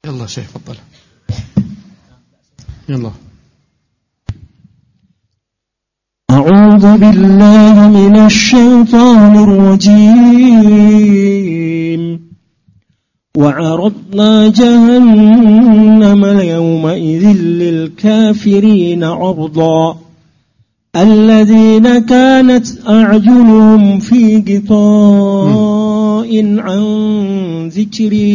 يلا شيخ تفضل. يلا. أعوذ بالله من الشيطان الرجيم. وعرضنا جهنم يومئذ للكافرين عرضا الذين كانت أعينهم في غطاء عن ذكري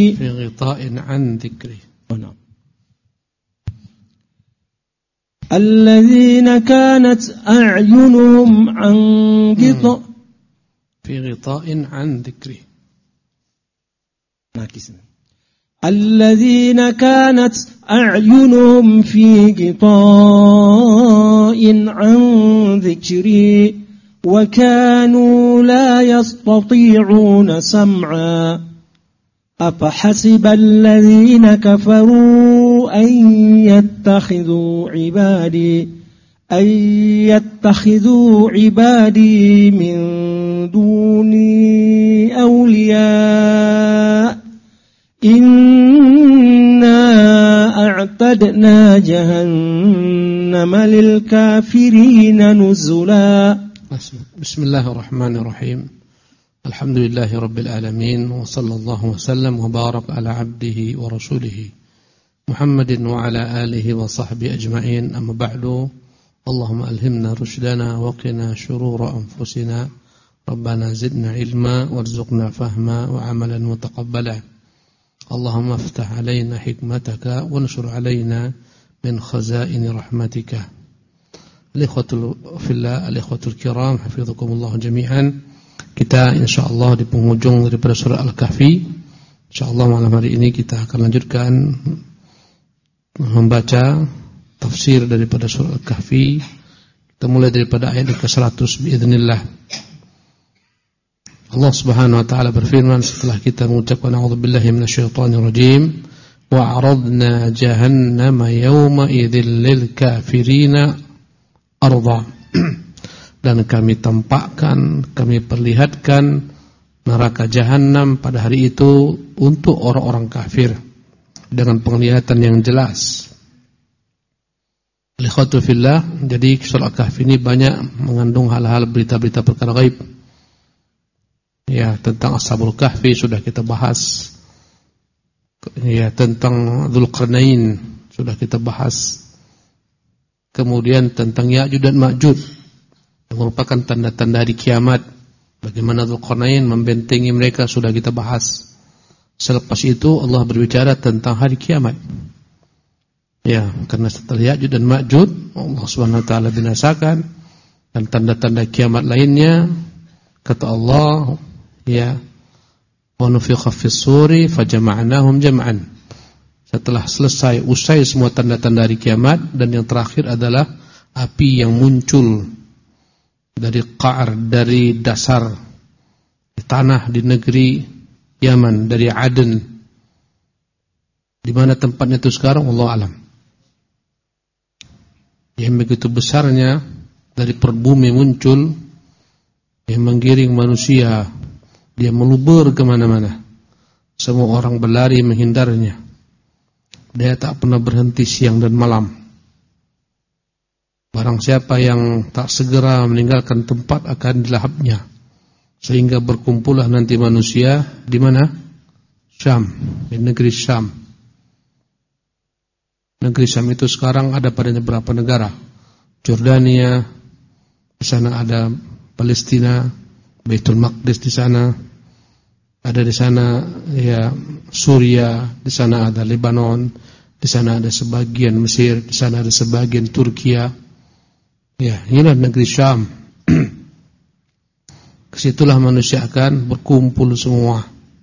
الذين كانت أعينهم عن غطاء في غطاء عن ذكري الذين كانت أعينهم في غطاء عن ذكري وكانوا لا يستطيعون سمعا أفحسب الذين كفروا أن يتخذوا عبادي من دوني أولياء إنا أعتدنا جهنم للكافرين نزلا. بسم الله الرحمن الرحيم. الحمد لله رب العالمين وصلى الله وسلم وبارك على عبده ورسوله محمد وعلى آله وصحبه أجمعين. أما بعد، اللهم ألهمنا رشدنا وقنا شرور أنفسنا ربنا زدنا علما وارزقنا فهما وعملا متقبلا. اللهم افتح علينا حكمتك وانشر علينا من خزائن رحمتك. الإخوة في الله، الإخوة الكرام، حفظكم الله جميعا. Kita insyaallah di penghujung daripada surah Al-Kahfi. Insyaallah malam hari ini kita akan lanjutkan membaca tafsir daripada surah Al-Kahfi. Kita mulai daripada ayat ke-100 biiznillah. Allah Subhanahu wa taala berfirman setelah kita mengucapkan a'udzubillahi minasyaitonir rajim, wa 'aradna jahannama yawma idzil lil kafirina arda. Dan kami tampakkan, kami perlihatkan neraka jahanam pada hari itu untuk orang-orang kafir dengan penglihatan yang jelas. Ikhwatu fillah, jadi surah Al-Kahfi ini banyak mengandung hal-hal berita-berita perkara gaib. Ya, tentang Ashabul Kahfi sudah kita bahas. Ya, tentang Dzulqarnain sudah kita bahas. Kemudian tentang Ya'juj dan Ma'juj yang merupakan tanda-tanda hari kiamat. Bagaimana Dzulqarnain membentengi mereka sudah kita bahas. Selepas itu Allah berbicara tentang hari kiamat. Ya, karena setelah Ya'juj dan Ma'juj Allah Subhanahu wa taala binasakan, dan tanda-tanda kiamat lainnya kata Allah, ya, wa nufikha fis-suri fajama'nahum jam'an. Setelah selesai, usai semua tanda-tanda hari kiamat, dan yang terakhir adalah api yang muncul dari qa'r, dari dasar di tanah di negeri Yaman, dari Aden. Di mana tempatnya itu sekarang Allah alam. Yang begitu besarnya dari perut bumi muncul, yang menggiring manusia, dia meluber kemana-mana. Semua orang berlari menghindarnya. Dia tak pernah berhenti siang dan malam. Barang siapa yang tak segera meninggalkan tempat akan dilahapnya. Sehingga berkumpullah nanti manusia di mana? Syam, di negeri Syam. Negeri Syam itu sekarang ada padanya berapa negara? Jordania, di sana ada Palestina, Baitul Maqdis di sana, ada di sana ya Suria, di sana ada Lebanon, di sana ada sebagian Mesir, di sana ada sebagian Turkiya. Ya, inilah negeri Syam. Kesitulah manusia akan berkumpul semua.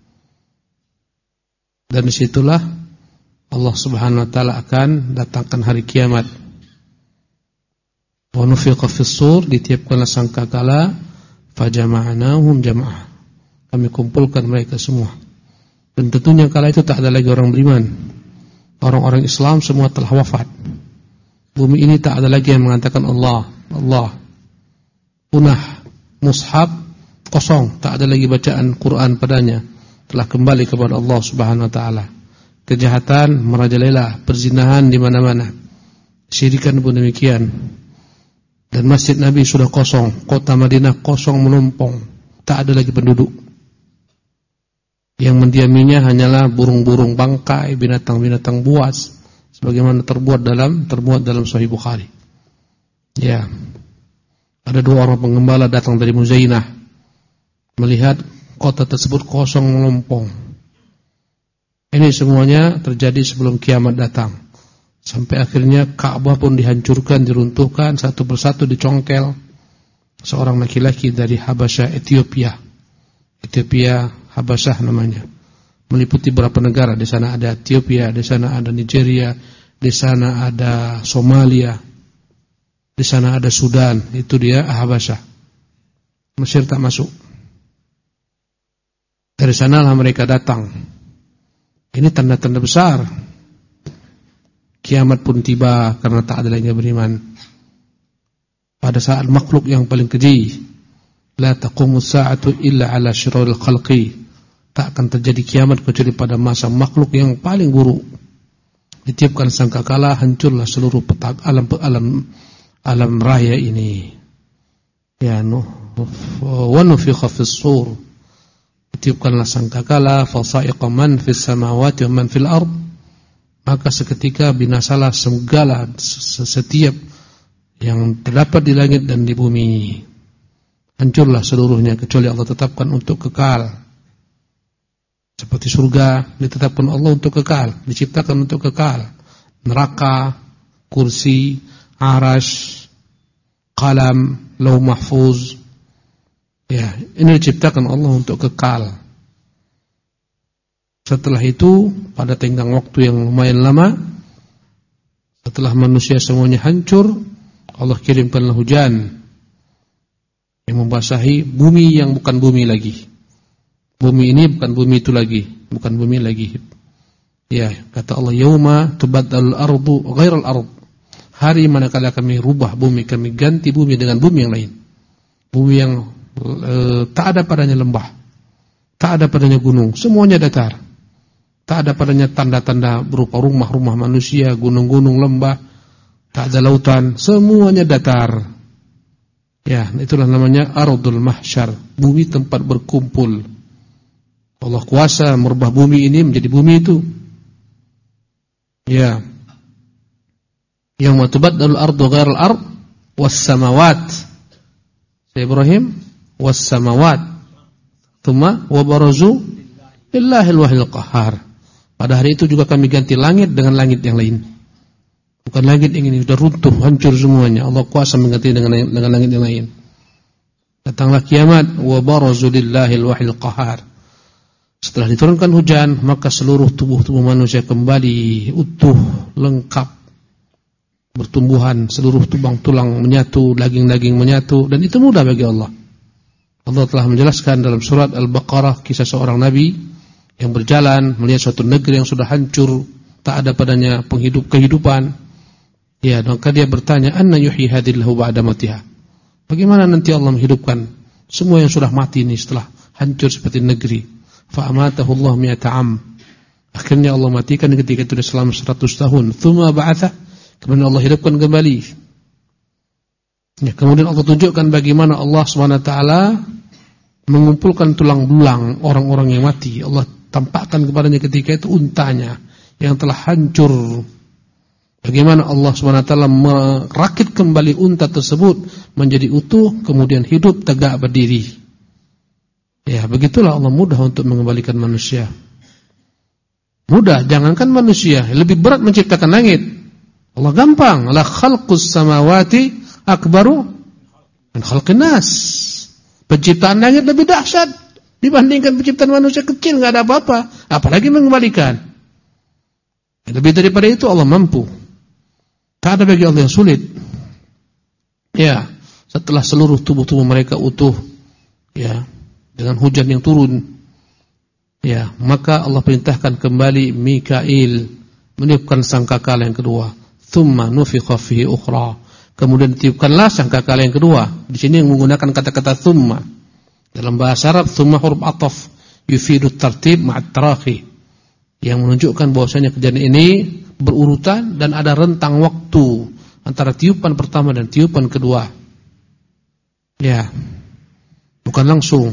Dan disitulah Allah Subhanahu wa taala akan datangkan hari kiamat. Wa nufiqa fis-sur, ditiupkanlah sangkakala, fajama'nahum jam'ah. Kami kumpulkan mereka semua. Dan tentunya kala itu tak ada lagi orang beriman. Orang-orang Islam semua telah wafat. Bumi ini tak ada lagi yang mengatakan Allah, Allah. Punah, mushaf kosong, tak ada lagi bacaan Quran padanya. Telah kembali kepada Allah Subhanahu wa taala. kejahatan merajalela, perzinahan di mana-mana. Syirikan pun demikian. Dan masjid Nabi sudah kosong, kota Madinah kosong melompong, tak ada lagi penduduk. Yang mendiaminya hanyalah burung-burung bangkai, binatang-binatang buas, sebagaimana terbuat dalam Sahih Bukhari. Ya, ada 2 orang penggembala datang dari Muzainah, melihat kota tersebut kosong melompong. Ini semuanya terjadi sebelum kiamat datang. Sampai akhirnya Ka'bah pun dihancurkan, diruntuhkan, satu persatu dicongkel. Seorang laki-laki dari Habasyah, Ethiopia, Habasyah namanya. Meliputi beberapa negara. Di sana ada Ethiopia, di sana ada Nigeria, di sana ada Somalia, di sana ada Sudan. Itu dia Habasyah. Mesir tak masuk. Dari sanalah mereka datang. Ini tanda-tanda besar. Kiamat pun tiba karena tak ada lagi yang beriman. Pada saat makhluk yang paling keji, la taqumu sa'atu illa ala syirril khalqi. Tak akan terjadi kiamat kecuali pada masa makhluk yang paling buruk. Ditiupkan sangkakala, hancurlah seluruh alam raya ini. Ya wa nufikha fis sur. Ditiupkanlah sangkakala, fasa'iqa man fis samawati wa man fil ard. Maka seketika binasalah segala setiap yang terdapat di langit dan di bumi. Hancurlah seluruhnya kecuali Allah tetapkan untuk kekal. Seperti surga ditetapkan Allah untuk kekal, diciptakan untuk kekal. Neraka, kursi, arash, qalam, lauh mahfuz. Ya, ini diciptakan Allah untuk kekal. Setelah itu, pada tenggang waktu yang lumayan lama, setelah manusia semuanya hancur, Allah kirimkanlah hujan yang membasahi bumi yang bukan bumi lagi. Bumi ini bukan bumi itu lagi, bukan bumi lagi. Ya, kata Allah, yauma tubaddalul ardu ghairal ard. Hari manakala kami rubah bumi, kami ganti bumi dengan bumi yang lain. Bumi yang tak ada padanya lembah, tak ada padanya gunung, semuanya datar. Tak ada padanya tanda-tanda berupa rumah-rumah manusia, gunung-gunung, lembah, tak ada lautan, semuanya datar. Ya, itulah namanya ardul mahsyar, bumi tempat berkumpul. Allah kuasa merubah bumi ini menjadi bumi itu. Ya. Yauma tubaddalul ardu ghairal ard was samawat. Ibrahim was samawat. Tsumma wa barazu lillahil wahidil qahhar. Pada hari itu juga kami ganti langit dengan langit yang lain. Bukan langit yang ini sudah runtuh, hancur semuanya. Allah kuasa mengganti dengan langit yang lain. Datanglah kiamat, wa barazu lillahil wahidil qahhar. Setelah diturunkan hujan, maka seluruh tubuh manusia kembali utuh, lengkap, bertumbuhan, seluruh tulang menyatu, daging-daging menyatu, dan itu mudah bagi Allah. Allah telah menjelaskan dalam surat Al-Baqarah kisah seorang nabi yang berjalan melihat suatu negeri yang sudah hancur, tak ada padanya kehidupan. Ya, maka dia bertanya, anna yuhyi hadhillahu ba'da matiha. Bagaimana nanti Allah menghidupkan semua yang sudah mati ini setelah hancur seperti negeri? Fa amatahu Allah mi'ata am. Akhirnya Allah matikan ketika itu selama 100 tahun. Tsumma ba'atha, kemudian Allah hidupkan kembali. Ya, kemudian Allah tunjukkan bagaimana Allah SWT mengumpulkan tulang belang orang-orang yang mati. Allah tampakkan kepadanya ketika itu untanya yang telah hancur. Bagaimana Allah SWT merakit kembali unta tersebut menjadi utuh, kemudian hidup tegak berdiri. Ya, begitulah Allah mudah untuk mengembalikan manusia. Mudah, jangankan manusia, lebih berat menciptakan langit. Allah gampang. La khalqus samawati akbaru min khalqin nas. Penciptaan langit lebih dahsyat dibandingkan penciptaan manusia kecil, enggak ada apa-apa, apalagi mengembalikan. Lebih daripada itu Allah mampu. Tak ada bagi Allah yang sulit. Ya, setelah seluruh tubuh-tubuh mereka utuh, ya, dengan hujan yang turun, ya, maka Allah perintahkan kembali Mikail meniupkan sangkakala yang kedua. Tsumma nufikha fihi ukhra. Kemudian tiupkanlah sangkakala yang kedua. Di sini yang menggunakan kata-kata tsumma. Dalam bahasa Arab tsumma huruf ataf yufidu tartib ma'at tarahi. yang menunjukkan bahwasanya kejadian ini berurutan dan ada rentang waktu antara tiupan pertama dan tiupan kedua. Ya, bukan langsung.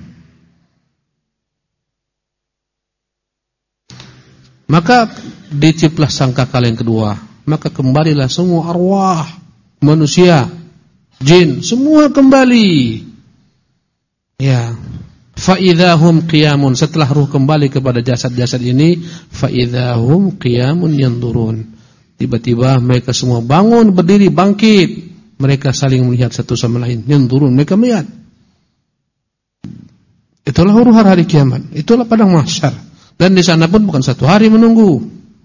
Maka ditiuplah sangkakala yang kedua, maka kembalilah semua arwah manusia, jin, semua kembali. Ya, fa idzahum qiyamun, setelah ruh kembali kepada jasad-jasad ini, fa idzahum qiyamun yanzurun. Tiba-tiba mereka semua bangun, berdiri, bangkit. Mereka saling melihat satu sama lain. Yanzurun, mereka melihat. Itulah huru-hara hari kiamat. Itulah padang mahsyar. Dan di sana pun bukan satu hari menunggu.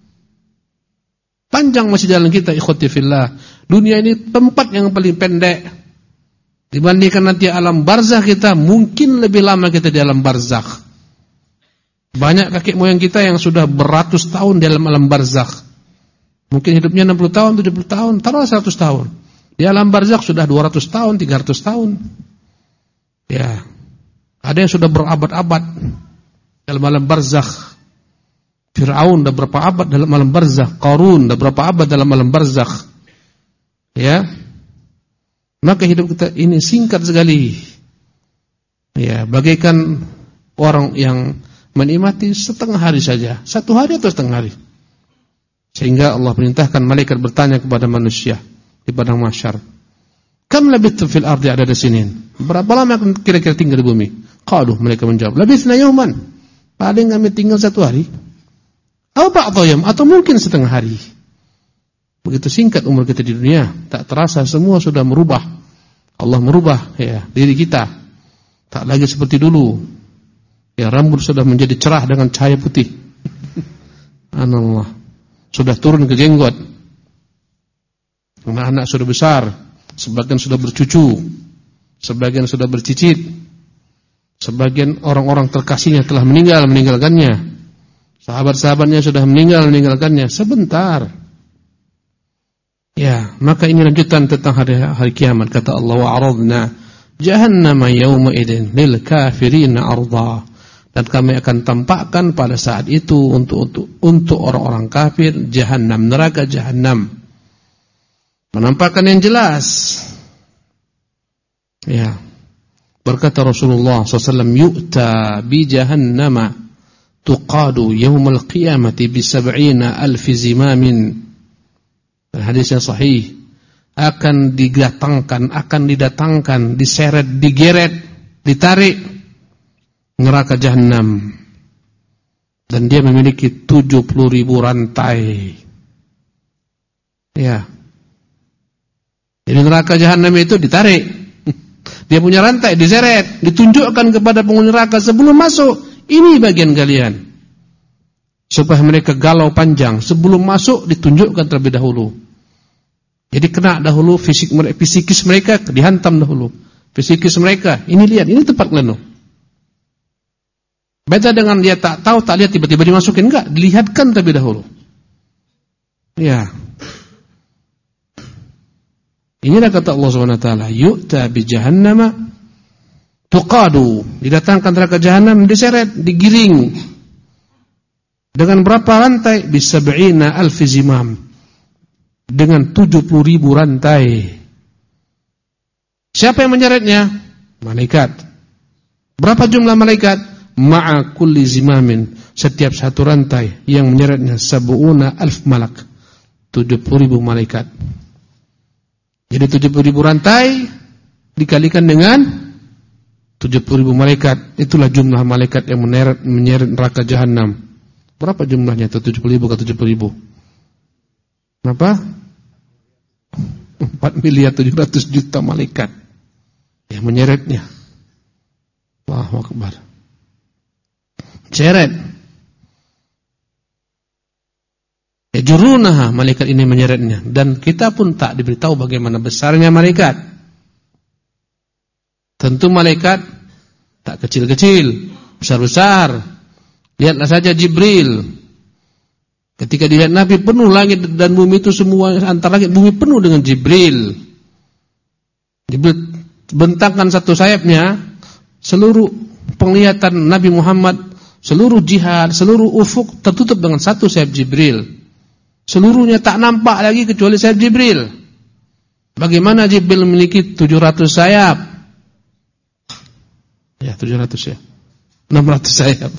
Panjang masih jalan kita, ikhwati fillah. Dunia ini tempat yang paling pendek. Dibandingkan nanti alam barzakh kita, mungkin lebih lama kita di alam barzakh. Banyak kakek moyang kita yang sudah beratus tahun di alam barzakh. Mungkin hidupnya 60 tahun, 70 tahun, taruhlah 100 tahun. Di alam barzakh sudah 200 tahun, 300 tahun. Ya. Ada yang sudah berabad-abad dalam alam barzakh. Fir'aun sudah berapa abad dalam alam barzakh, Qarun sudah berapa abad dalam alam barzakh. Ya. Maka hidup kita ini singkat sekali. Ya, bagaikan orang yang menikmati setengah hari saja, 1 hari atau setengah hari. Sehingga Allah perintahkan malaikat bertanya kepada manusia di padang mahsyar, "Kam labithtum fil ardi adada sinin?" Berapa lama kira-kira tinggal di bumi? Qalu, mereka menjawab, "Labithna yawman." Paling kami tinggal 1 hari. Atau ba'dha yawm, atau mungkin setengah hari. Begitu singkat umur kita di dunia, tak terasa semua sudah merubah. Allah merubah ya diri kita. Tak lagi seperti dulu. Ya, rambut sudah menjadi cerah dengan cahaya putih. Anallah. Sudah turun ke jenggot. Anak-anak sudah besar, sebagian sudah bercucu, sebagian sudah bercicit, sebagian orang-orang terkasihnya telah meninggalkannya, sahabat-sahabatnya sudah meninggalkannya sebentar. Ya, maka ini lanjutan tentang hari kiamat. Kata Allah, wa aradna jahannama yawma idzin lil kafirina arda. Dan kami akan tampakkan pada saat itu untuk orang-orang kafir jahannam, neraka jahannam. Menampakkan yang jelas. Ya. Berkata Rasulullah SAW, yu'ta bi jahannama tuqadu yawmal qiyamati bi 70,000 zimamin. Hadis yang sahih. Akan didatangkan, diseret, digeret, ditarik neraka jahannam, dan dia memiliki 70,000 rantai. Ya. Jadi neraka jahannam itu ditarik. Dia punya rantai, diseret, ditunjukkan kepada penghuni neraka sebelum masuk. Ini bagian kalian. Supaya mereka galau panjang. Sebelum masuk ditunjukkan terlebih dahulu. Jadi kena dahulu fisikis mereka, dihantam dahulu. Fisikis mereka, ini lihat, ini tempat kalian. Beda dengan dia tak tahu, tak lihat, tiba-tiba dimasukin. Enggak, dilihatkan terlebih dahulu. Ya. Inilah kata Allah SWT, yu'ta bi jahannama tuqadu, didatangkan neraka jahannam, diseret, digiring. Dengan berapa rantai? Bi 70,000 zimam. Dengan 70,000 rantai. Siapa yang menyeretnya? Malaikat. Berapa jumlah malaikat? Ma'a kulli zimamin, setiap satu rantai yang menyeretnya 70,000 malak, 70,000 malaikat. Jadi 70,000 rantai dikalikan dengan 70,000 malaikat, itulah jumlah malaikat yang menyeret neraka jahannam. Berapa jumlahnya itu? 70,000 ke 70,000? Berapa? 4.700.000.000 malaikat yang menyeretnya. Allahu Akbar. Seret. Yajurunaha, malaikat ini menyeretnya. Dan kita pun tak diberitahu bagaimana besarnya malaikat. Tentu malaikat tak kecil-kecil, besar-besar. Lihatlah saja Jibril. Ketika dilihat Nabi, penuh langit dan bumi itu semua, antara langit bumi penuh dengan Jibril. Jibril bentangkan satu sayapnya, seluruh penglihatan Nabi Muhammad seluruh jihad, seluruh ufuk tertutup dengan satu sayap Jibril. Seluruhnya tak nampak lagi kecuali sayap Jibril. Bagaimana Jibril memiliki 700 sayap? Ya, 700 ya. 600 sayap.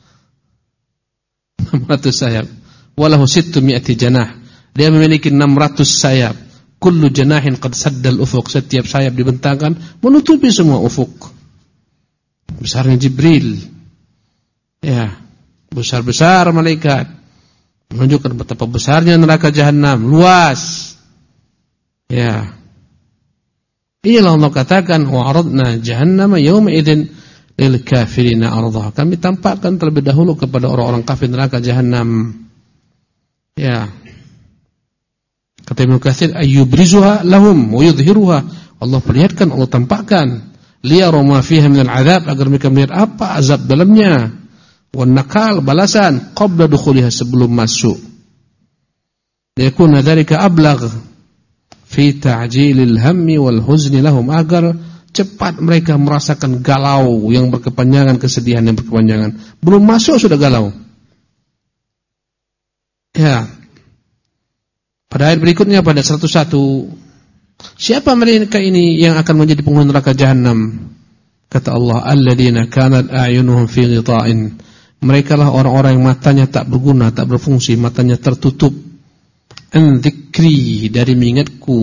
600 sayap. Walahu 600 janah. Dia memiliki 600 sayap. Kullu janahin qad saddal ufuq. Setiap sayap dibentangkan menutupi semua ufuk. Besarnya Jibril. Ya, besar-besar malaikat. Menunjukkan betapa besarnya neraka jahanam, luas. Ya. Inilah Allah katakan wa aradna jahannama yawma idzin lil kafirina ardaha. Kami tampakkan terlebih dahulu kepada orang-orang kafir neraka jahanam. Ya. Kata Ibnu Katsir ayyubrizuha lahum wa yudhiruha. Allah perlihatkan, Allah tampakkan liyaru ma fiha minal azab, agar mereka melihat apa azab dalamnya. Wan nakal, balasan qabla dukhuliha, sebelum masuk. Yakuna dzalika ablagh fi ta'jilil hammi wal huzni lahum, agar cepat mereka merasakan galau yang berkepanjangan, kesedihan yang berkepanjangan. Belum masuk sudah galau. Ya. Pada ayat berikutnya pada 101, siapa mereka ini yang akan menjadi penghuni neraka jahanam? Kata Allah, alladzina kanat a'yunuhum fi ghita'in. Mereka lah orang-orang yang matanya tak berguna, tak berfungsi, matanya tertutup. An dzikri, dari mengingatku,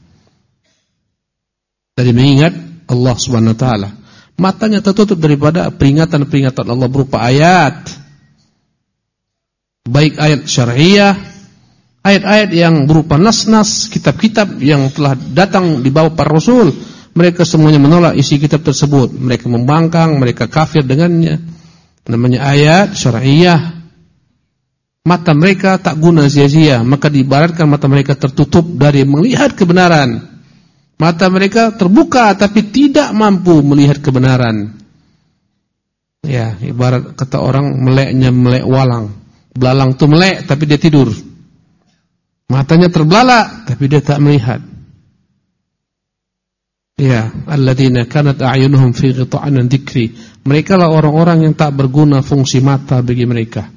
dari mengingat Allah Subhanahu wa taala. Matanya tertutup daripada peringatan-peringatan Allah berupa ayat, baik ayat syar'iyah, ayat-ayat yang berupa nas-nas, kitab-kitab yang telah datang di bawah para rasul. Mereka semuanya menolak isi kitab tersebut. Mereka membangkang, mereka kafir dengannya. Namanya ayat syar'iyah. Mata mereka tak guna, sia-sia, maka diibaratkan mata mereka tertutup dari melihat kebenaran. Mata mereka terbuka tapi tidak mampu melihat kebenaran. Ya, ibarat kata orang meleknya melek walang. Belalang itu melek tapi dia tidur. Matanya terbelalak tapi dia tak melihat. Ya, alladzina kanat a'yunuhum fi ghita'in an dzikri. Mereka lah orang-orang yang tak berguna fungsi mata bagi mereka.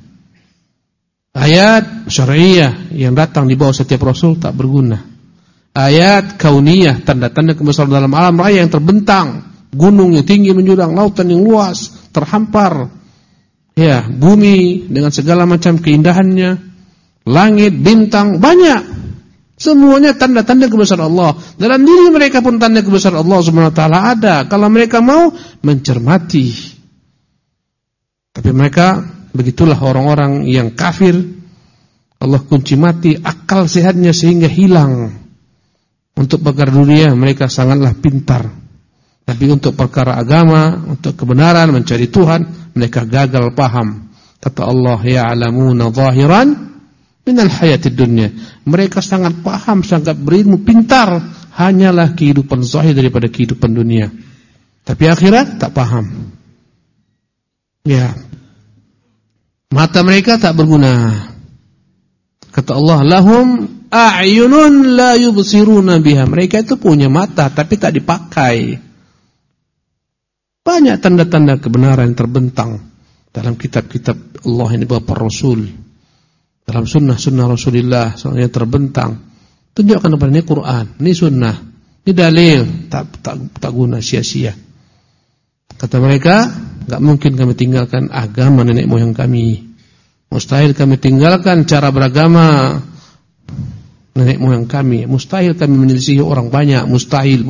Ayat syar'iyah yang datang di bawah setiap rasul tak berguna. Ayat kauniyah, tanda-tanda kebesaran dalam alam raya yang terbentang, gunung yang tinggi menjulang, lautan yang luas, terhampar. Ya, bumi dengan segala macam keindahannya, langit, bintang, banyak. Semuanya tanda-tanda kebesaran Allah. Dalam diri mereka pun tanda kebesaran Allah Subhanahu wa taala ada, kalau mereka mau mencermati. Tapi mereka, begitulah orang-orang yang kafir. Allah kunci mati akal sehatnya sehingga hilang. Untuk perkara dunia mereka sangatlah pintar, tapi untuk perkara agama, untuk kebenaran, mencari Tuhan, mereka gagal paham. Kata Allah, ya'lamuna zahiran minal hayatid dunya. Mereka sangat paham, sangat berilmu, pintar, hanyalah kehidupan zahir daripada kehidupan dunia. Tapi akhirat tak paham. Ya. Mata mereka tak berguna. Kata Allah, lahum a'yunun la yubsiruna biha. Mereka itu punya mata tapi tak dipakai. Banyak tanda-tanda kebenaran yang terbentang dalam kitab-kitab Allah yang dibawa para rasul. Dalam sunnah-sunnah Rasulullah soalnya terbentang. Tunjukkan kepada ini Quran, ini sunnah, ini dalil, tak guna, sia-sia. Kata mereka, enggak mungkin kami tinggalkan agama nenek moyang kami. Mustahil kami tinggalkan cara beragama nenek moyang kami. Mustahil kami menyelisihi orang banyak, mustahil.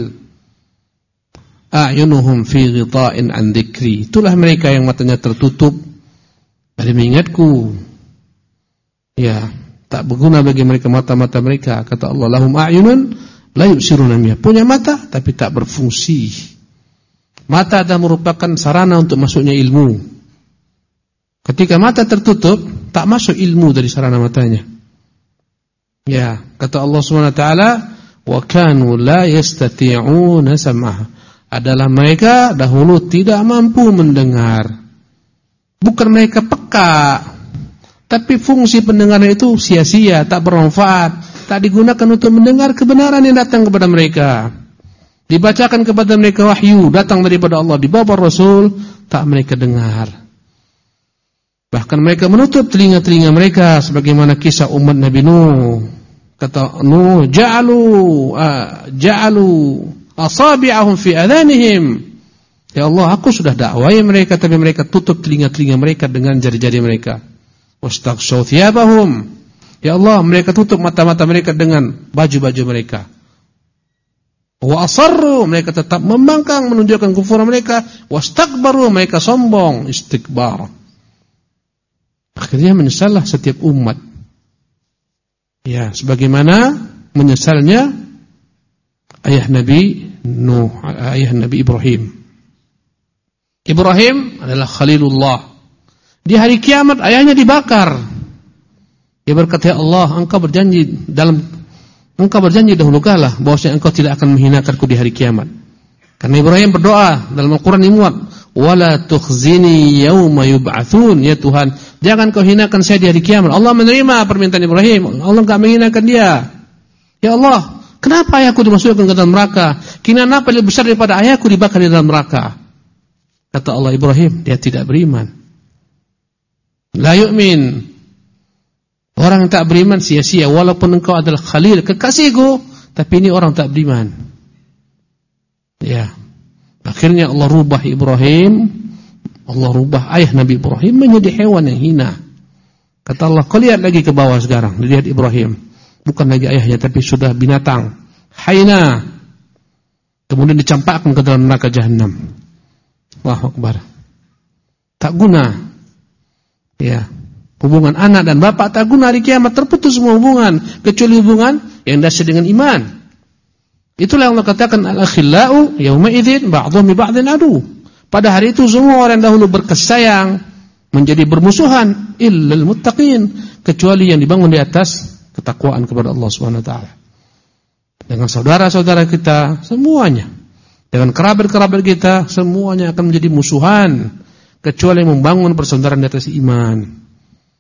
A'yunuhum fi ghita'in an dzikri. Itulah mereka yang matanya tertutup dari mengingatku. Ya, tak berguna bagi mereka mata-mata mereka. Kata Allah, lahum a'yunun la yubsiruna biha. Punya mata tapi tak berfungsi. Mata adalah merupakan sarana untuk masuknya ilmu. Ketika mata tertutup, tak masuk ilmu dari sarana matanya. Ya, kata Allah Subhanahu wa taala, wa kanu la yastati'una sam'ah. Adalah mereka dahulu tidak mampu mendengar. Bukan mereka peka, tapi fungsi pendengaran itu sia-sia, tak bermanfaat, tak digunakan untuk mendengar kebenaran yang datang kepada mereka. Dibacakan kepada mereka wahyu datang daripada Allah di bawah Rasul, tak mereka dengar. Bahkan mereka menutup telinga-telinga mereka sebagaimana kisah umat Nabi Nuh. Kata Nuh, ja'alu asabi'ahum fi adhanihim. Ya Allah, aku sudah dakwai mereka, tapi mereka tutup telinga-telinga mereka dengan jari-jari mereka. Wastaghshaw thiyabahum. Ya Allah, mereka tutup mata-mata mereka dengan baju-baju mereka. Wa asarru, mereka tetap membangkang menunjukkan kufur mereka. Wastakbaru, mereka sombong, istikbar. Akhirnya menyesallah setiap umat. Ya, sebagaimana menyesalnya ayah Nabi Nuh, ayah Nabi Ibrahim. Ibrahim adalah Khalilullah. Di hari kiamat ayahnya dibakar. Dia berkata, ya Allah, engkau berjanji dahulu kala bahwasanya engkau tidak akan menghinakanku di hari kiamat. Karena Ibrahim berdoa dalam Al-Quran dimuat, wala tukhzini yauma yub'atsun. Ya Tuhan, jangan kau hinakan saya di hari kiamat. Allah menerima permintaan Ibrahim. Allah enggak menghinakan dia. Ya Allah, kenapa ayahku dimasukkan ke dalam neraka? Kinaan apa lebih besar daripada ayahku dibakar di dalam neraka? Kata Allah, Ibrahim, dia tidak beriman. La yu'min. Orang yang tak beriman sia-sia, walaupun engkau adalah Khalil, kekasihku, tapi ini orang tak beriman. Ya. Akhirnya Allah rubah Ibrahim, Allah rubah ayah Nabi Ibrahim menjadi hewan yang hina. Kata Allah, kau lihat lagi ke bawah sekarang, lihat Ibrahim. Bukan lagi ayahnya, tapi sudah binatang, haina. Kemudian dicampakkan ke dalam neraka Jahannam. Allahu Akbar. Tak guna. Ya. Hubungan anak dan bapak tak guna hari kiamat, terputus semua hubungan kecuali hubungan yang dasar dengan iman. Itulah yang Allah katakan al-akhillau yauma idzin ba'dhum bi ba'dhin adu. Pada hari itu semua orang dahulu berkesayang menjadi bermusuhan illal muttaqin, kecuali yang dibangun di atas ketakwaan kepada Allah Subhanahu wa taala. Dengan saudara-saudara kita semuanya, dengan kerabat-kerabat kita semuanya akan menjadi musuhan kecuali yang membangun persaudaraan di atas iman.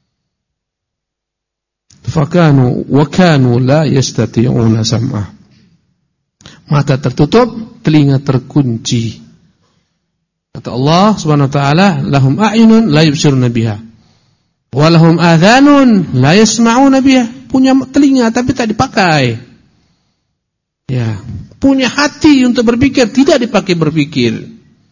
Fakanu wa kanu la yastati'una sam'ah. Mata tertutup, telinga terkunci. Kata Allah Subhanahu wa taala, lahum a'yunun la yubsiruna biha wa lahum adhanun la yasma'una biha. Punya telinga tapi tak dipakai. Ya, punya hati untuk berpikir, tidak dipakai berpikir.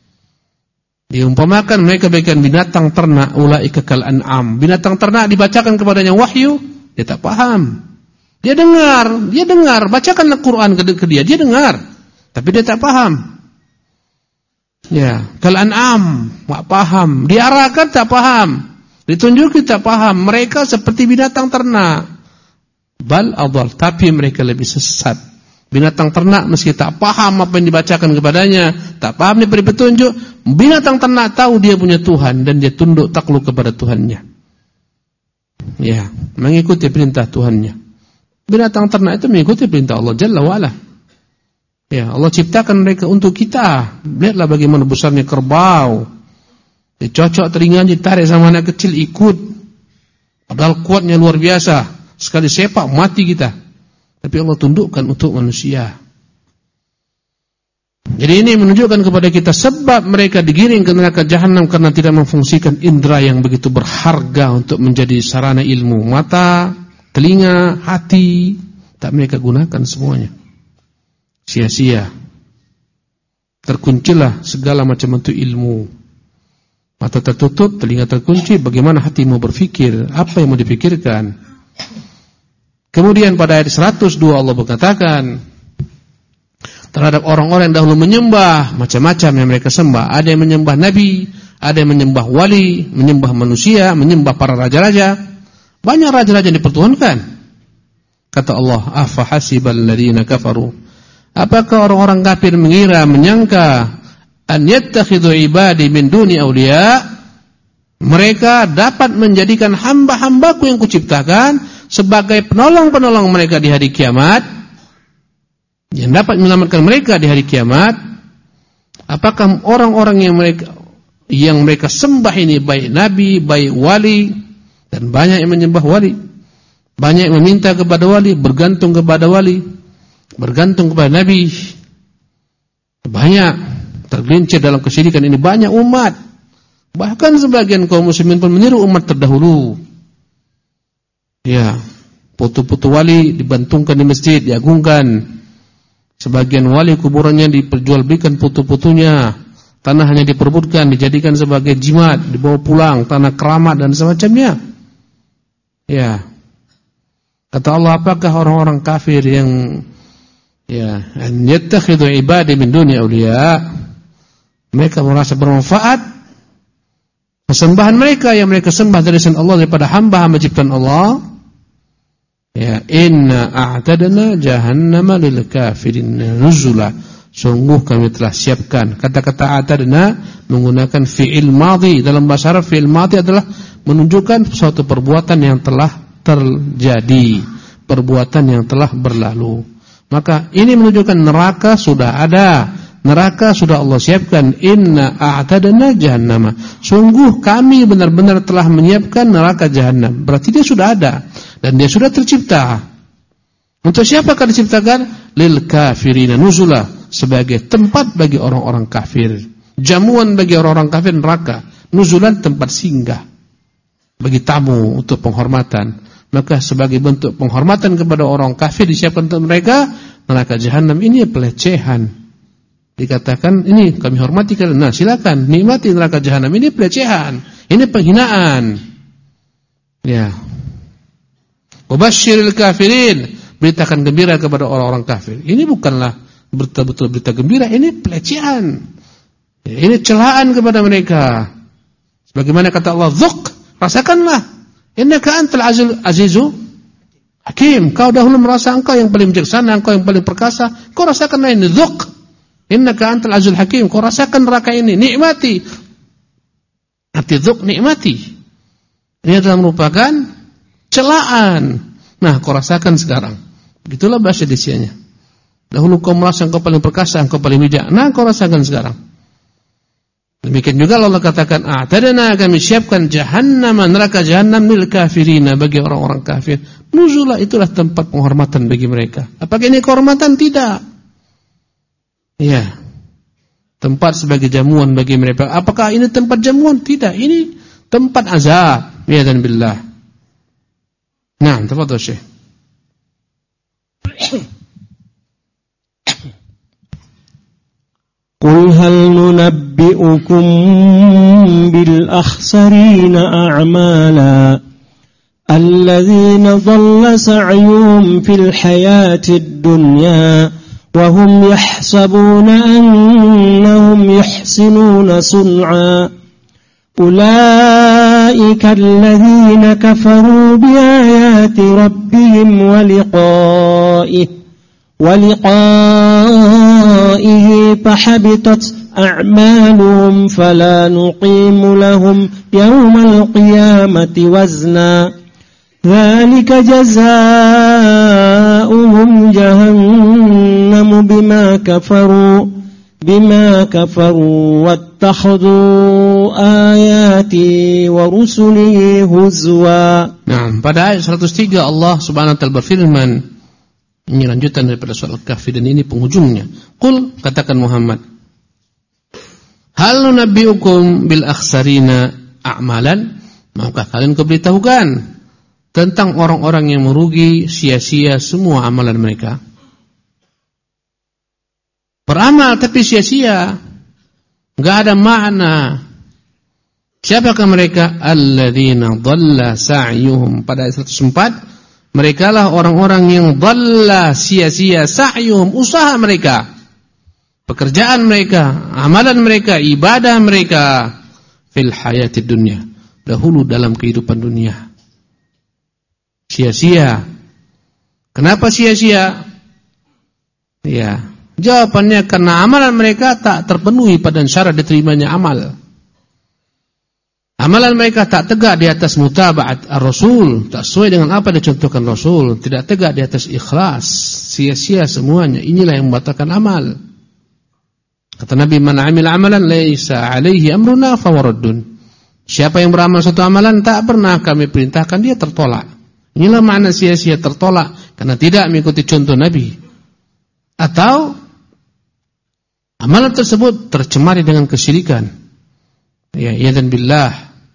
Diumpamakan mereka bagaikan binatang ternak, ulaika kal an'am. Binatang ternak dibacakan kepadanya wahyu, dia tak paham. Dia dengar, bacakan Al-Quran ke dia dengar, tapi dia tak paham. Ya, kal an'am, tak paham. Diarahkan tak paham, ditunjuki tak paham. Mereka seperti binatang ternak. Bal adhal, tapi mereka lebih sesat. Binatang ternak meski tak paham apa yang dibacakan kepadanya, tak paham diberi petunjuk. Binatang ternak tahu dia punya Tuhan dan dia tunduk takluk kepada Tuhannya. Ya, mengikuti perintah Tuhannya. Binatang ternak itu mengikuti perintah Allah Jalla wa'ala. Ya, Allah ciptakan mereka untuk kita. Lihatlah bagaimana besarnya kerbau. Dicocok telinganya, ditarik sama anak kecil ikut. Padahal kuatnya luar biasa. Sekali sepak mati kita. Tapi Allah tundukkan untuk manusia. Jadi ini menunjukkan kepada kita sebab mereka digiring ke neraka Jahannam karena tidak memfungsikan indera yang begitu berharga untuk menjadi sarana ilmu. Mata, telinga, hati, tak mereka gunakan semuanya. Sia-sia. Terkuncilah segala macam bentuk ilmu. Mata tertutup, telinga terkunci, bagaimana hati mau berfikir, apa yang mau dipikirkan. Kemudian pada ayat 102 Allah berkatakan terhadap orang-orang yang dahulu menyembah macam-macam yang mereka sembah. Ada yang menyembah nabi, ada yang menyembah wali, menyembah manusia, menyembah para raja-raja. Banyak raja-raja yang dipertuhankan. Kata Allah, afa hasibal ladzina kafaru. Apakah orang-orang kafir mengira, menyangka an yattakhidhu ibadi min duni awliya, mereka dapat menjadikan hamba-hambaku yang kuciptakan sebagai penolong-penolong mereka di hari kiamat, yang dapat menyelamatkan mereka di hari kiamat. Apakah orang-orang yang mereka sembah ini baik nabi, baik wali, dan banyak yang menyembah wali, banyak yang meminta kepada wali, bergantung kepada wali, bergantung kepada nabi, banyak tergelincir dalam kesyirikan ini banyak umat. Bahkan sebagian kaum muslimin pun meniru umat terdahulu. Ya, foto-foto wali dibantungkan di masjid, diagungkan. Sebagian wali kuburannya diperjualbelikan foto-fotonya. Tanah hanya diperebutkan, dijadikan sebagai jimat, dibawa pulang, tanah keramat dan semacamnya. Ya. Kata Allah, apakah orang-orang kafir yang an yattakhidhu ibadi min duni awliya, mereka merasa bermanfaat persembahan mereka yang mereka sembah dari selain Allah daripada hamba-hamba ciptaan Allah. Ya, inna a'tadna jahannama lil kafirin nuzula. Sungguh kami telah siapkan. Kata-kata a'tadna menggunakan fi'il madhi. Dalam bahasa Arab fi'il madhi adalah menunjukkan suatu perbuatan yang telah terjadi, perbuatan yang telah berlalu. Maka ini menunjukkan neraka sudah ada, neraka sudah Allah siapkan. Inna a'tadna jahannama. Sungguh kami benar-benar telah menyiapkan neraka jahannam. Berarti dia sudah ada dan dia sudah tercipta. Untuk siapakah diciptakan? Lil kafirina nuzula, sebagai tempat bagi orang-orang kafir. Jamuan bagi orang-orang kafir neraka. Nuzulan tempat singgah bagi tamu untuk penghormatan. Maka sebagai bentuk penghormatan kepada orang kafir disiapkan untuk mereka neraka jahanam. Ini pelecehan. Dikatakan ini kami hormati kalian. Nah, silakan nikmati neraka jahanam. Ini pelecehan. Ini penghinaan. Ya. Wabasyiril kafirin, beritakan gembira kepada orang-orang kafir. Ini bukanlah betul-betul berita gembira, ini pelecehan. Ini celaan kepada mereka. Sebagaimana kata Allah, "Dzuk", rasakanlah. Innaka antal azizu hakim. Kau dahulu merasa engkau yang paling bijaksana, engkau yang paling perkasa. Kau rasakanlah ini, dzuk. Innaka antal azizul hakim. Kau rasakan neraka ini, nikmati. Arti dzuk, nikmati. Ini adalah merupakan celaan. Nah, kau rasakan sekarang. Begitulah bahasa disianya. Dahulu kau merasa engkau paling perkasa, engkau paling bijak. Nah, kau rasakan sekarang. Demikian juga Allah katakan, a'tadna, kami siapkan jahannam, neraka jahannam lil kafirina, bagi orang-orang kafir. Nuzula, itulah tempat penghormatan bagi mereka. Apakah ini kehormatan? Tidak. Ya. Tempat sebagai jamuan bagi mereka. Apakah ini tempat jamuan? Tidak. Ini tempat azab. Ya dan billah. Nah, tafadhal Syekh. قل هل ننبئكم بالأخسرين أعمالا الذين ضل سعيهم في الحياة الدنيا وهم يحسبون أنهم يحسنون صنعا أولئك الذين كفروا بآيات ربهم ولقائه فحبطت أعمالهم فلا نقيم لهم يوم القيامة وزنا ذلك جزاؤهم جهنم بما كفروا واتخذوا آياتي ورسلي هزوا. Nah, pada ayat 103 Allah Subhanahu wa taala berfirman, ini lanjutan daripada surah Al-Kahfi dan ini penghujungnya. Qul, katakan Muhammad, hal nunabbiukum bil akhsarina a'malan, maukah kalian kuberitahukan tentang orang-orang yang merugi sia-sia semua amalan mereka. Beramal tapi sia-sia, enggak ada makna. Siapakah mereka? Alladzina dhalla sa'yuhum, pada ayat 104. Merekalah orang-orang yang dhalla, sia-sia, sa'yuhum, usaha mereka, pekerjaan mereka, amalan mereka, ibadah mereka, fil hayatid dunya, dahulu dalam kehidupan dunia. Sia-sia. Kenapa sia-sia? Ya, jawabannya karena amalan mereka tak terpenuhi pada syarat diterimanya amal. Amalan mereka tak tegak di atas mutaba'at ar-Rasul, tak sesuai dengan apa yang dicontohkan Rasul, tidak tegak di atas ikhlas, sia-sia semuanya. Inilah yang membatalkan amal. Kata Nabi, man 'amila 'amalan laisa 'alaihi amruna fawaraddun. Siapa yang beramal suatu amalan tak pernah kami perintahkan, dia tertolak. Inilah makna sia-sia, tertolak karena tidak mengikuti contoh Nabi. Atau amalan tersebut tercemari dengan kesyirikan. Ya, idzan billah.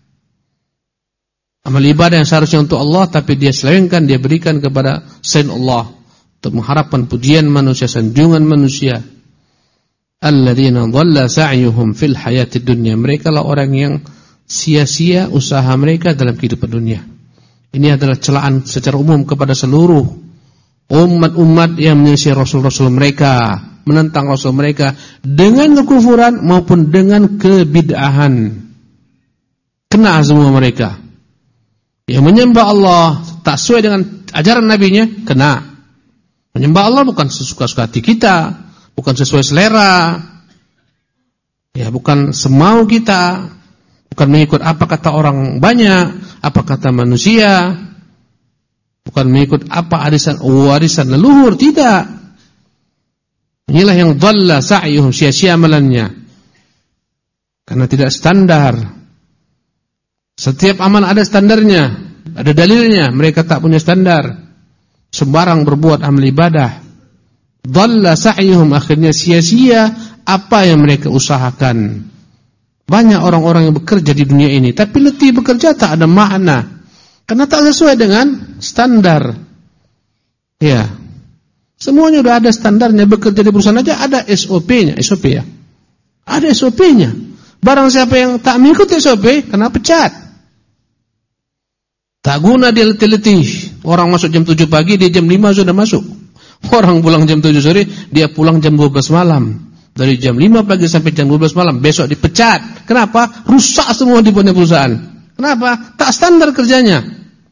Amal ibadah yang seharusnya untuk Allah tapi dia selewengkan, dia berikan kepada selain Allah untuk mengharapkan pujian manusia, sanjungan manusia. Alladzina dhalla sa'yuhum fil hayatid dunya. Mereka lah orang yang sia-sia usaha mereka dalam kehidupan dunia. Ini adalah celaan secara umum kepada seluruh umat-umat yang menyelisih rasul-rasul mereka, menentang rasul mereka dengan kekufuran maupun dengan kebid'ahan. Kena semua mereka. Yang menyembah Allah tak sesuai dengan ajaran nabinya, kena. Menyembah Allah bukan sesuka-suka hati kita, bukan sesuai selera, ya bukan semau kita, bukan mengikut apa kata orang banyak, apa kata manusia, bukan mengikut apa warisan leluhur, tidak. Inilah yang dhalla sa'yuhum, sia-sia amalannya, karena tidak standar. Setiap amal ada standarnya, ada dalilnya. Mereka tak punya standar, sembarang berbuat amal ibadah. Dhalla sa'yuhum, akhirnya sia-sia apa yang mereka usahakan. Banyak orang-orang yang bekerja di dunia ini tapi letih bekerja, tak ada makna karena tak sesuai dengan standar. Ya, semuanya sudah ada standarnya. Bekerja di perusahaan aja ada SOP-nya, SOP ya. Ada SOP-nya. Barang siapa yang tak mengikuti SOP kena pecat. Tak guna dia letih-letih. Orang masuk jam 7 pagi, dia jam 5 sudah masuk. Orang pulang jam 7 sore, dia pulang jam 12 malam. Dari jam 5 pagi sampai jam 12 malam, besok dipecat. Kenapa? Rusak semua di punya perusahaan. Kenapa? Tak standar kerjanya.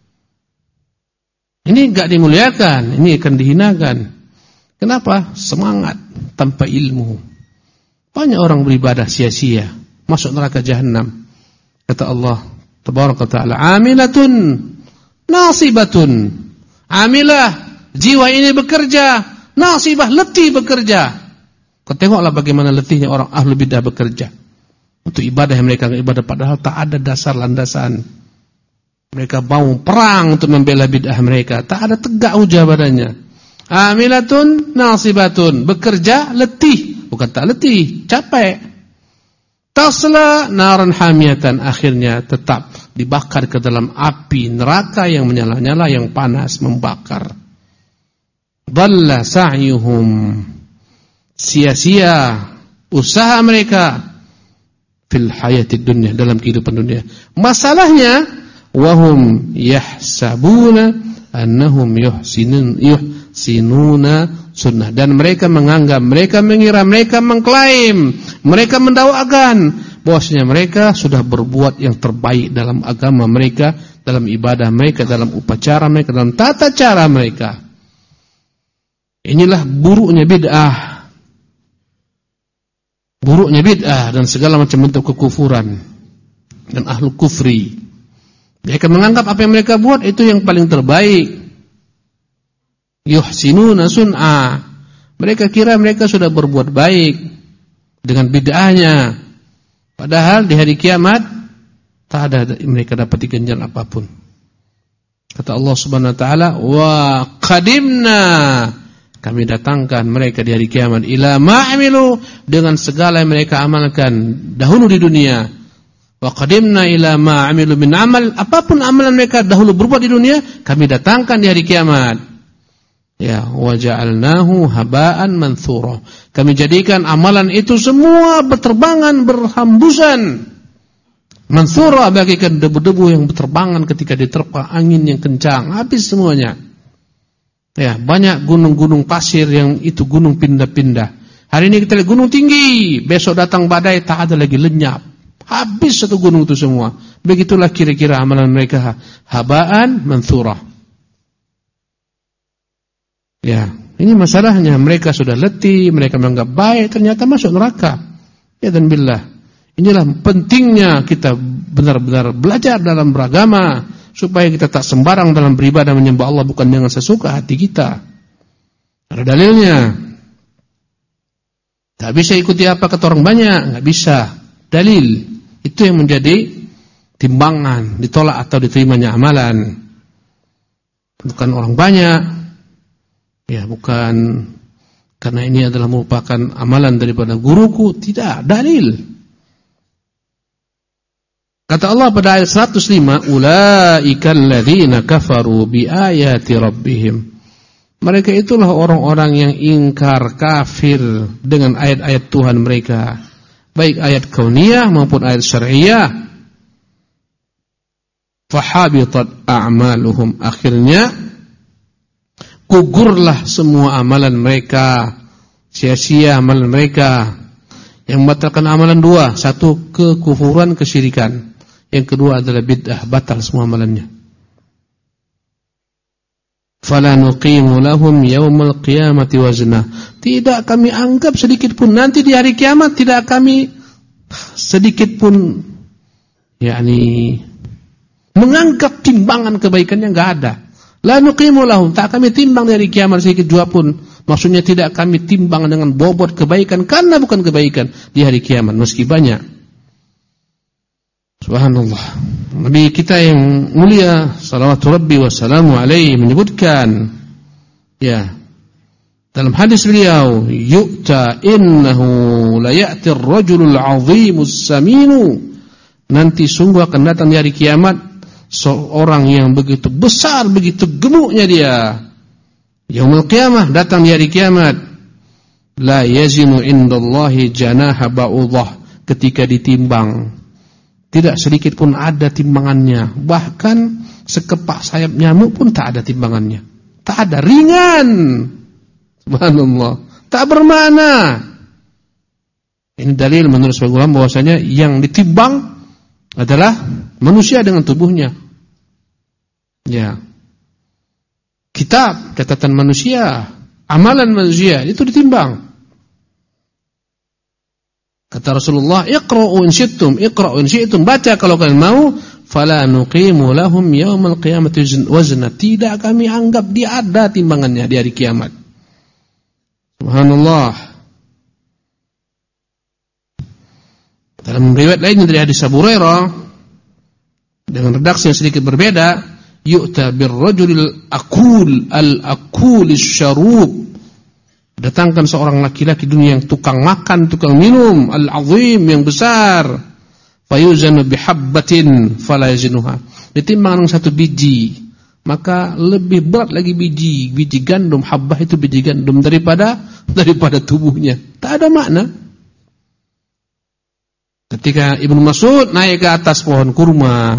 Ini enggak dimuliakan, ini akan dihinakan. Kenapa? Semangat tanpa ilmu. Banyak orang beribadah sia-sia, masuk neraka jahanam. Kata Allah Tabaraka ta'ala, amilatun nasibatun. Amilah, jiwa ini bekerja, nasibah, letih bekerja. Kau tengoklah bagaimana letihnya orang ahlu bidah bekerja untuk ibadah yang mereka ibadah, padahal tak ada dasar landasan. Mereka mau perang untuk membela bid'ah mereka, tak ada tegak hujah badannya. Amilatun nasibatun, bekerja letih, bukan tak letih, capek. Tasla naran hamiyatan, akhirnya tetap dibakar ke dalam api neraka yang menyala-nyala, yang panas, membakar. Dhalla sa'yuhum, sia-sia usaha mereka fil hayatid dunya, dalam kehidupan dunia. Masalahnya wahum yahsabuna annahum yuhsinuna sunnah, dan mereka menganggap, mereka mengira, mereka mengklaim, mereka mendakwakan bahwasanya mereka sudah berbuat yang terbaik dalam agama mereka, dalam ibadah mereka, dalam upacara mereka, dalam tata cara mereka. Inilah buruknya bid'ah. Buruknya bid'ah dan segala macam bentuk kekufuran dan ahlu kufri. Mereka menganggap apa yang mereka buat itu yang paling terbaik. Yuhsinuna sun'a. Mereka kira mereka sudah berbuat baik dengan bid'ahnya. Padahal di hari kiamat tak ada mereka dapat ganjaran apapun. Kata Allah Subhanahu wa taala, "Wa qadimna", kami datangkan mereka di hari kiamat, ila ma'amilu, dengan segala yang mereka amalkan dahulu di dunia. Wa qadimna ila ma'amilu min amal, apapun amalan mereka dahulu berbuat di dunia, kami datangkan di hari kiamat. Ya, wa ja'alnahu haba'an manthura. Kami jadikan amalan itu semua berterbangan, berhambusan. Manthura, bagikan debu-debu yang berterbangan ketika diterpa angin yang kencang, habis semuanya. Ya, banyak gunung-gunung pasir yang itu gunung pindah-pindah. Hari ini kita lihat gunung tinggi, besok datang badai, tak ada lagi, lenyap. Habis satu gunung itu semua. Begitulah kira-kira amalan mereka, haba'an manthura. Ya, ini masalahnya, mereka sudah letih, mereka menganggap baik, ternyata masuk neraka. Ya dan billah. Inilah pentingnya kita benar-benar belajar dalam beragama, supaya kita tak sembarang dalam beribadah menyembah Allah bukan dengan sesuka hati kita. Ada dalilnya. Tak bisa ikuti apa kata orang banyak, enggak bisa. Dalil itu yang menjadi timbangan ditolak atau diterimanya amalan. Bukan orang banyak. Ya, bukan karena ini adalah merupakan amalan daripada guruku, tidak, dalil. Kata Allah pada ayat 105, ulaikal ladzina kafaru biayati rabbihim. Mereka itulah orang-orang yang ingkar, kafir dengan ayat-ayat Tuhan mereka, baik ayat kauniyah maupun ayat syar'iyyah. Fahabitat a'maluhum, akhirnya gugurlah semua amalan mereka, sia-sia amalan mereka. Yang membatalkan amalan dua, satu kekufuran, kesyirikan. Yang kedua adalah bid'ah, batal semua amalannya. Fala nuqimu lahum yaumal qiyamati wazna. Tidak kami anggap sedikit pun nanti di hari kiamat, tidak kami sedikit pun menganggap timbangan kebaikannya enggak ada. La nuqimu lahum, tak kami timbang dari kiamat sedikit jua pun. Maksudnya tidak kami timbang dengan bobot kebaikan, karena bukan kebaikan di hari kiamat meski banyak. Subhanallah. Nabi kita yang mulia salawatu rabbi wassalamu alaihi menyebutkan dalam hadis beliau, yu'ta innahu la ya'ti ar-rajulul 'azimus saminu. Nanti sungguh akan datang di hari kiamat seorang yang begitu besar, begitu gemuknya dia. Yaumul qiyamah, datang di hari kiamat. La yazinu indallahi janaha ba'udah. Ketika ditimbang, tidak sedikit pun ada timbangannya. Bahkan sekepak sayap nyamuk pun tak ada timbangannya. Tak ada, ringan. Subhanallah, tak bermakna. Ini dalil menurut sebagian ulama bahwasanya yang ditimbang adalah manusia dengan tubuhnya. Kitab, catatan manusia, amalan manusia itu ditimbang. Kata Rasulullah, iqra'u in syi'tum, baca kalau kalian mau, fala nuqimu lahum yaumal qiyamati wazna. Tidak kami anggap dia ada timbangannya di hari kiamat. Subhanallah. Dalam riwayat lainnya dari hadis Abu Hurairah dengan redaksi yang sedikit berbeda, yu'ta birrajulil aqul al-aqulisyarub. Datangkan seorang laki-laki dunia yang tukang makan, tukang minum, al-azim yang besar. Fayuzanu bihabbatin fala yazinuha. Ditimbang dengan satu biji, maka lebih berat lagi biji gandum, habbah itu biji gandum daripada tubuhnya. Tak ada makna. Ketika Ibnu Mas'ud naik ke atas pohon kurma,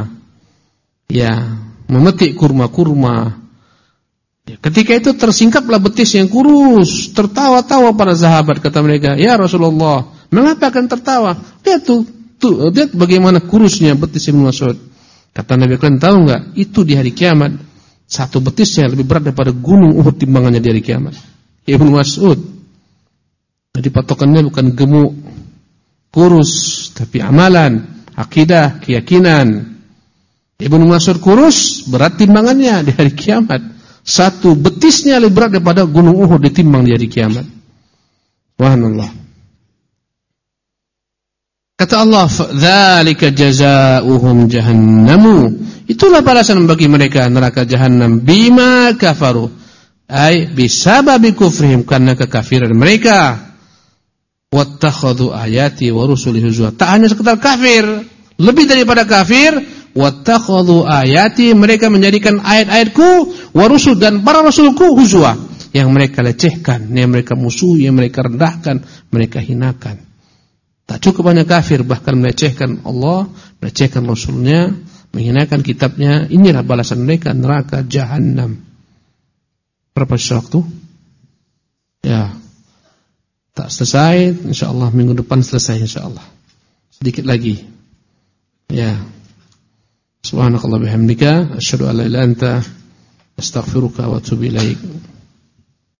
memetik kurma-kurma. Ketika itu tersingkaplah betis yang kurus, tertawa-tawa para sahabat, kata mereka, "Ya Rasulullah, mengapa akan tertawa? Lihat bagaimana kurusnya betis Ibnu Mas'ud." Kata Nabi, "Kalian tahu enggak? Itu di hari kiamat satu betisnya lebih berat daripada gunung Uhud timbangannya di hari kiamat." Ibnu Mas'ud. Jadi patokannya bukan gemuk, kurus, tapi amalan, akidah, keyakinan. Ibnu Mas'ud kurus, berat timbangannya di hari kiamat. Satu betisnya lebih berat daripada gunung Uhud ditimbang di hari kiamat. Subhanallah. Kata Allah, "Dzalika jazaohum jahannamu." Itulah balasan bagi mereka neraka jahanam, bima kafaru. Ai bisababi kufrihim, karena kekafiran mereka. Wattakhadhu ayati wa rusuli huzwa. Tak hanya sekedar kafir, lebih daripada kafir. Wattakhadhu ayati, mereka menjadikan ayat-ayatku, wa rusul, dan para rasulku huzwa, yang mereka lecehkan, yang mereka musuhi, yang mereka rendahkan, mereka hinakan. Tak cukup hanya kafir, bahkan melecehkan Allah, melecehkan Rasulnya, menghinakan kitabnya. Inilah balasan mereka, neraka jahanam. Berapa waktu? Tak selesai, insyaallah minggu depan selesai insyaallah. Sedikit lagi. Subhanakallah bihamdika, asyhadu an la ilaha illa anta, astaghfiruka wa atubu ilaik.